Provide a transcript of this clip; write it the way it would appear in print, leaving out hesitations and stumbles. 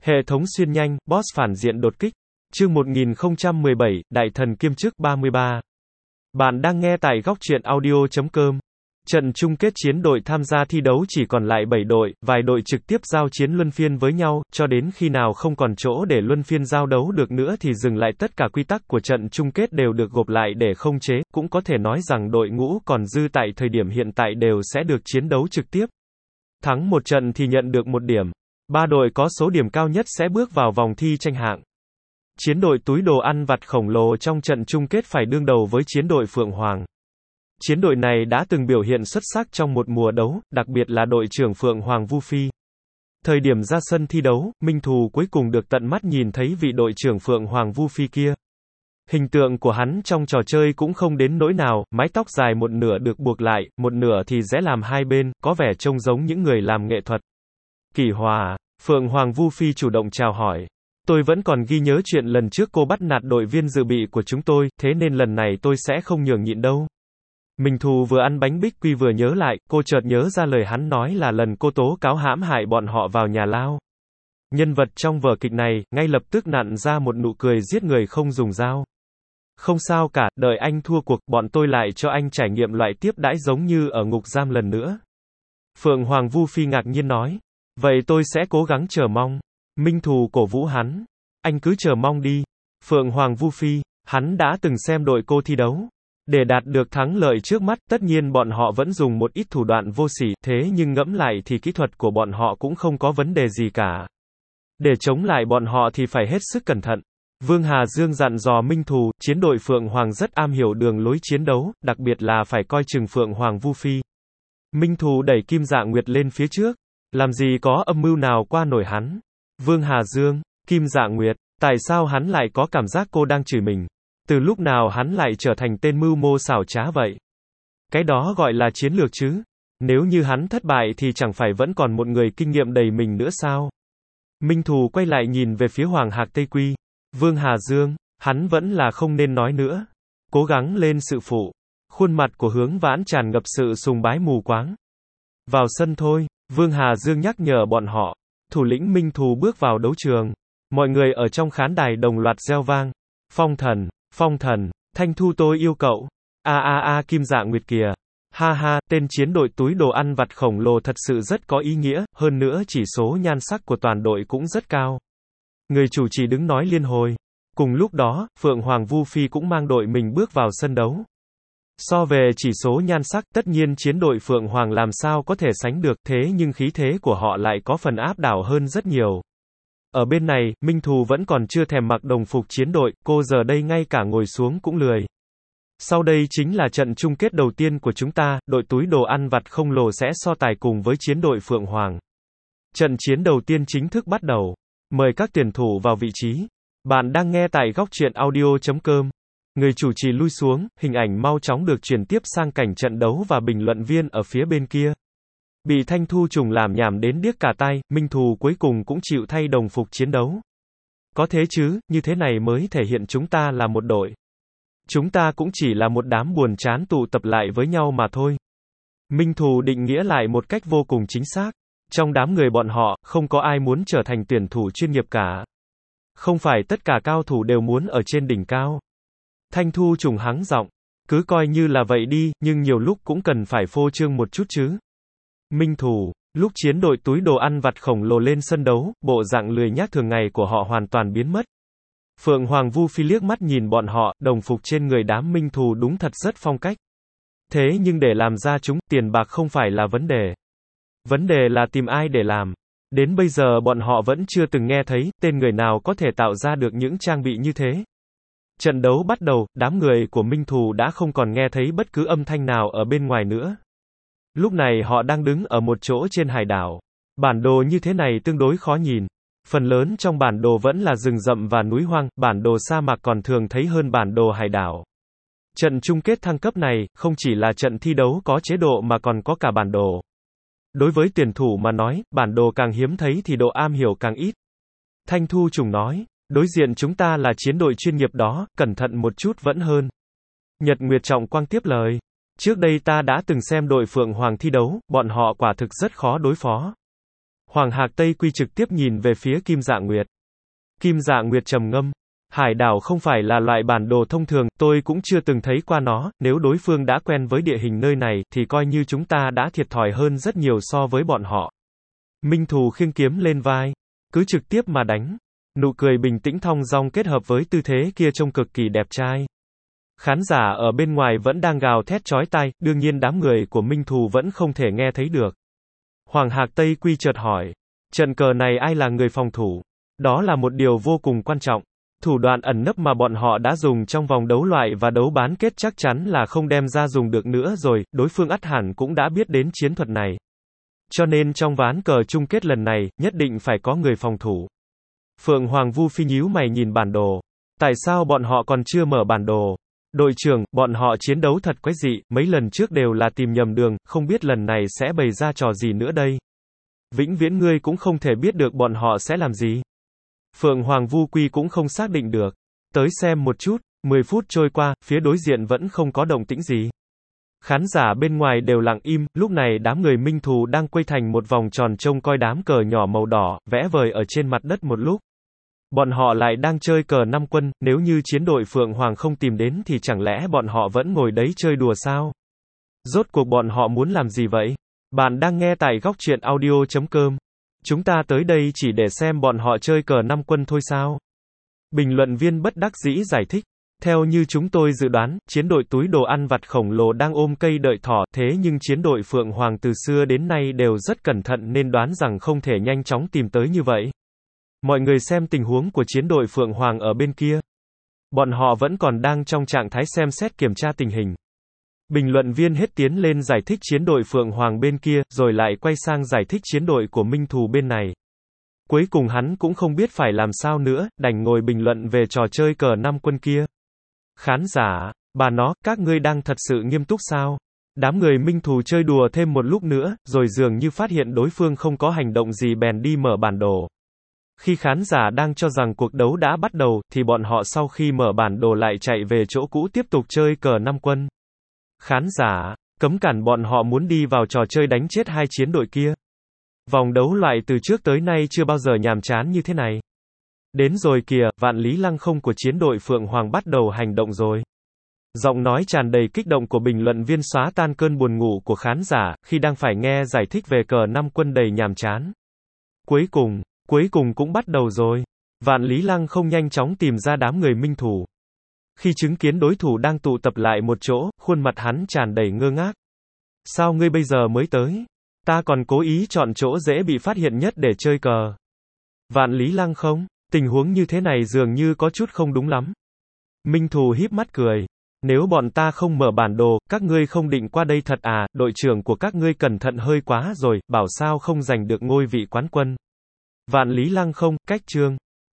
Hệ thống xuyên nhanh, boss phản diện đột kích. Chương 1017, Đại thần kiêm chức 33. Bạn đang nghe tại góc truyện audio.com. Trận chung kết chiến đội tham gia thi đấu chỉ còn lại 7 đội, vài đội trực tiếp giao chiến luân phiên với nhau, cho đến khi nào không còn chỗ để luân phiên giao đấu được nữa thì dừng lại. Tất cả quy tắc của trận chung kết đều được gộp lại để khống chế, cũng có thể nói rằng đội ngũ còn dư tại thời điểm hiện tại đều sẽ được chiến đấu trực tiếp. Thắng một trận thì nhận được 1 điểm. 3 đội có số điểm cao nhất sẽ bước vào vòng thi tranh hạng. Chiến đội túi đồ ăn vặt khổng lồ trong trận chung kết phải đương đầu với chiến đội Phượng Hoàng. Chiến đội này đã từng biểu hiện xuất sắc trong một mùa đấu, đặc biệt là đội trưởng Phượng Hoàng Vu Phi. Thời điểm ra sân thi đấu, Minh Thù cuối cùng được tận mắt nhìn thấy vị đội trưởng Phượng Hoàng Vu Phi kia. Hình tượng của hắn trong trò chơi cũng không đến nỗi nào, mái tóc dài một nửa được buộc lại, một nửa thì rẽ làm hai bên, có vẻ trông giống những người làm nghệ thuật. Kỷ Hòa, Phượng Hoàng Vu Phi chủ động chào hỏi. Tôi vẫn còn ghi nhớ chuyện lần trước cô bắt nạt đội viên dự bị của chúng tôi, thế nên lần này tôi sẽ không nhường nhịn đâu. Minh Thù vừa ăn bánh bích quy vừa nhớ lại, cô chợt nhớ ra lời hắn nói là lần cô tố cáo hãm hại bọn họ vào nhà lao. Nhân vật trong vở kịch này, ngay lập tức nặn ra một nụ cười giết người không dùng dao. Không sao cả, đợi anh thua cuộc, bọn tôi lại cho anh trải nghiệm loại tiếp đãi giống như ở ngục giam lần nữa. Phượng Hoàng Vu Phi ngạc nhiên nói. Vậy tôi sẽ cố gắng chờ mong. Minh Thù cổ vũ hắn. Anh cứ chờ mong đi. Phượng Hoàng Vu Phi, hắn đã từng xem đội cô thi đấu. Để đạt được thắng lợi trước mắt, tất nhiên bọn họ vẫn dùng một ít thủ đoạn vô sỉ, thế nhưng ngẫm lại thì kỹ thuật của bọn họ cũng không có vấn đề gì cả. Để chống lại bọn họ thì phải hết sức cẩn thận. Vương Hà Dương dặn dò Minh Thù, chiến đội Phượng Hoàng rất am hiểu đường lối chiến đấu, đặc biệt là phải coi chừng Phượng Hoàng Vu Phi. Minh Thù đẩy Kim Dạ Nguyệt lên phía trước. Làm gì có âm mưu nào qua nổi hắn. Vương Hà Dương, Kim Dạ Nguyệt, tại sao hắn lại có cảm giác cô đang chửi mình? Từ lúc nào hắn lại trở thành tên mưu mô xảo trá vậy? Cái đó gọi là chiến lược chứ. Nếu như hắn thất bại thì chẳng phải vẫn còn một người kinh nghiệm đầy mình nữa sao? Minh Thù quay lại nhìn về phía Hoàng Hạc Tây Quy. Vương Hà Dương, hắn vẫn là không nên nói nữa. Cố gắng lên sự phụ. Khuôn mặt của Hướng Vãn tràn ngập sự sùng bái mù quáng. Vào sân thôi. Vương Hà Dương nhắc nhở bọn họ. Thủ lĩnh Minh Thù bước vào đấu trường. Mọi người ở trong khán đài đồng loạt reo vang. Phong thần, Thanh Thu tôi yêu cậu. Kim Dạ Nguyệt kìa. Ha ha, tên chiến đội túi đồ ăn vặt khổng lồ thật sự rất có ý nghĩa, hơn nữa chỉ số nhan sắc của toàn đội cũng rất cao. Người chủ trì đứng nói liên hồi. Cùng lúc đó, Phượng Hoàng Vu Phi cũng mang đội mình bước vào sân đấu. So về chỉ số nhan sắc, tất nhiên chiến đội Phượng Hoàng làm sao có thể sánh được, thế nhưng khí thế của họ lại có phần áp đảo hơn rất nhiều. Ở bên này, Minh Thù vẫn còn chưa thèm mặc đồng phục chiến đội, cô giờ đây ngay cả ngồi xuống cũng lười. Sau đây chính là trận chung kết đầu tiên của chúng ta, đội túi đồ ăn vặt khổng lồ sẽ so tài cùng với chiến đội Phượng Hoàng. Trận chiến đầu tiên chính thức bắt đầu. Mời các tuyển thủ vào vị trí. Bạn đang nghe tại góc truyện audio.com. Người chủ trì lui xuống, hình ảnh mau chóng được chuyển tiếp sang cảnh trận đấu và bình luận viên ở phía bên kia. Bị Thanh Thu trùng làm nhảm đến điếc cả tai, Minh Thù cuối cùng cũng chịu thay đồng phục chiến đấu. Có thế chứ, như thế này mới thể hiện chúng ta là một đội. Chúng ta cũng chỉ là một đám buồn chán tụ tập lại với nhau mà thôi. Minh Thù định nghĩa lại một cách vô cùng chính xác. Trong đám người bọn họ, không có ai muốn trở thành tuyển thủ chuyên nghiệp cả. Không phải tất cả cao thủ đều muốn ở trên đỉnh cao. Thanh Thu trùng hắng giọng. Cứ coi như là vậy đi, nhưng nhiều lúc cũng cần phải phô trương một chút chứ. Minh Thù, lúc chiến đội túi đồ ăn vặt khổng lồ lên sân đấu, bộ dạng lười nhác thường ngày của họ hoàn toàn biến mất. Phượng Hoàng Vu Phi liếc mắt nhìn bọn họ, đồng phục trên người đám Minh Thù đúng thật rất phong cách. Thế nhưng để làm ra chúng, tiền bạc không phải là vấn đề. Vấn đề là tìm ai để làm. Đến bây giờ bọn họ vẫn chưa từng nghe thấy, tên người nào có thể tạo ra được những trang bị như thế. Trận đấu bắt đầu, đám người của Minh Thù đã không còn nghe thấy bất cứ âm thanh nào ở bên ngoài nữa. Lúc này họ đang đứng ở một chỗ trên hải đảo. Bản đồ như thế này tương đối khó nhìn. Phần lớn trong bản đồ vẫn là rừng rậm và núi hoang, bản đồ sa mạc còn thường thấy hơn bản đồ hải đảo. Trận chung kết thăng cấp này, không chỉ là trận thi đấu có chế độ mà còn có cả bản đồ. Đối với tuyển thủ mà nói, bản đồ càng hiếm thấy thì độ am hiểu càng ít. Thanh Thu trùng nói, đối diện chúng ta là chiến đội chuyên nghiệp đó, cẩn thận một chút vẫn hơn. Nhật Nguyệt Trọng Quang tiếp lời. Trước đây ta đã từng xem đội Phượng Hoàng thi đấu, bọn họ quả thực rất khó đối phó. Hoàng Hạc Tây Quy trực tiếp nhìn về phía Kim Dạ Nguyệt. Kim Dạ Nguyệt trầm ngâm. Hải đảo không phải là loại bản đồ thông thường, tôi cũng chưa từng thấy qua nó, nếu đối phương đã quen với địa hình nơi này, thì coi như chúng ta đã thiệt thòi hơn rất nhiều so với bọn họ. Minh Thù khiêng kiếm lên vai. Cứ trực tiếp mà đánh. Nụ cười bình tĩnh thong dong kết hợp với tư thế kia trông cực kỳ đẹp trai. Khán giả ở bên ngoài vẫn đang gào thét chói tai, đương nhiên đám người của Minh Thù vẫn không thể nghe thấy được. Hoàng Hạc Tây Quy chợt hỏi, trận cờ này ai là người phòng thủ? Đó là một điều vô cùng quan trọng. Thủ đoạn ẩn nấp mà bọn họ đã dùng trong vòng đấu loại và đấu bán kết chắc chắn là không đem ra dùng được nữa rồi, đối phương ắt hẳn cũng đã biết đến chiến thuật này. Cho nên trong ván cờ chung kết lần này, nhất định phải có người phòng thủ. Phượng Hoàng Vu Phi nhíu mày nhìn bản đồ. Tại sao bọn họ còn chưa mở bản đồ? Đội trưởng, bọn họ chiến đấu thật quái dị, mấy lần trước đều là tìm nhầm đường, không biết lần này sẽ bày ra trò gì nữa đây. Vĩnh viễn ngươi cũng không thể biết được bọn họ sẽ làm gì. Phượng Hoàng Vu Quy cũng không xác định được. Tới xem một chút, 10 phút trôi qua, phía đối diện vẫn không có động tĩnh gì. Khán giả bên ngoài đều lặng im, lúc này đám người Minh Thù đang quây thành một vòng tròn trông coi đám cờ nhỏ màu đỏ, vẽ vời ở trên mặt đất một lúc. Bọn họ lại đang chơi cờ 5 quân, nếu như chiến đội Phượng Hoàng không tìm đến thì chẳng lẽ bọn họ vẫn ngồi đấy chơi đùa sao? Rốt cuộc bọn họ muốn làm gì vậy? Bạn đang nghe tại góc truyện audio.com. Chúng ta tới đây chỉ để xem bọn họ chơi cờ 5 quân thôi sao? Bình luận viên bất đắc dĩ giải thích. Theo như chúng tôi dự đoán, chiến đội túi đồ ăn vặt khổng lồ đang ôm cây đợi thỏ, thế nhưng chiến đội Phượng Hoàng từ xưa đến nay đều rất cẩn thận nên đoán rằng không thể nhanh chóng tìm tới như vậy. Mọi người xem tình huống của chiến đội Phượng Hoàng ở bên kia. Bọn họ vẫn còn đang trong trạng thái xem xét kiểm tra tình hình. Bình luận viên hết tiến lên giải thích chiến đội Phượng Hoàng bên kia, rồi lại quay sang giải thích chiến đội của Minh Thù bên này. Cuối cùng hắn cũng không biết phải làm sao nữa, đành ngồi bình luận về trò chơi cờ 5 quân kia. Khán giả, bà nó, các ngươi đang thật sự nghiêm túc sao? Đám người Minh Thù chơi đùa thêm một lúc nữa, rồi dường như phát hiện đối phương không có hành động gì bèn đi mở bản đồ. Khi khán giả đang cho rằng cuộc đấu đã bắt đầu, thì bọn họ sau khi mở bản đồ lại chạy về chỗ cũ tiếp tục chơi cờ 5 quân. Khán giả, cấm cản bọn họ muốn đi vào trò chơi đánh chết hai chiến đội kia. Vòng đấu loại từ trước tới nay chưa bao giờ nhàm chán như thế này. Đến rồi kìa, Vạn Lý Lăng Không của chiến đội Phượng Hoàng bắt đầu hành động rồi. Giọng nói tràn đầy kích động của bình luận viên xóa tan cơn buồn ngủ của khán giả, khi đang phải nghe giải thích về cờ 5 quân đầy nhàm chán. Cuối cùng cũng bắt đầu rồi. Vạn Lý Lăng Không nhanh chóng tìm ra đám người Minh Thù. Khi chứng kiến đối thủ đang tụ tập lại một chỗ, khuôn mặt hắn tràn đầy ngơ ngác. Sao ngươi bây giờ mới tới? Ta còn cố ý chọn chỗ dễ bị phát hiện nhất để chơi cờ. Vạn Lý Lăng Không, tình huống như thế này dường như có chút không đúng lắm. Minh Thù híp mắt cười. Nếu bọn ta không mở bản đồ, các ngươi không định qua đây thật à, đội trưởng của các ngươi cẩn thận hơi quá rồi, bảo sao không giành được ngôi vị quán quân. Vạn Lý Lăng Không, cách chương.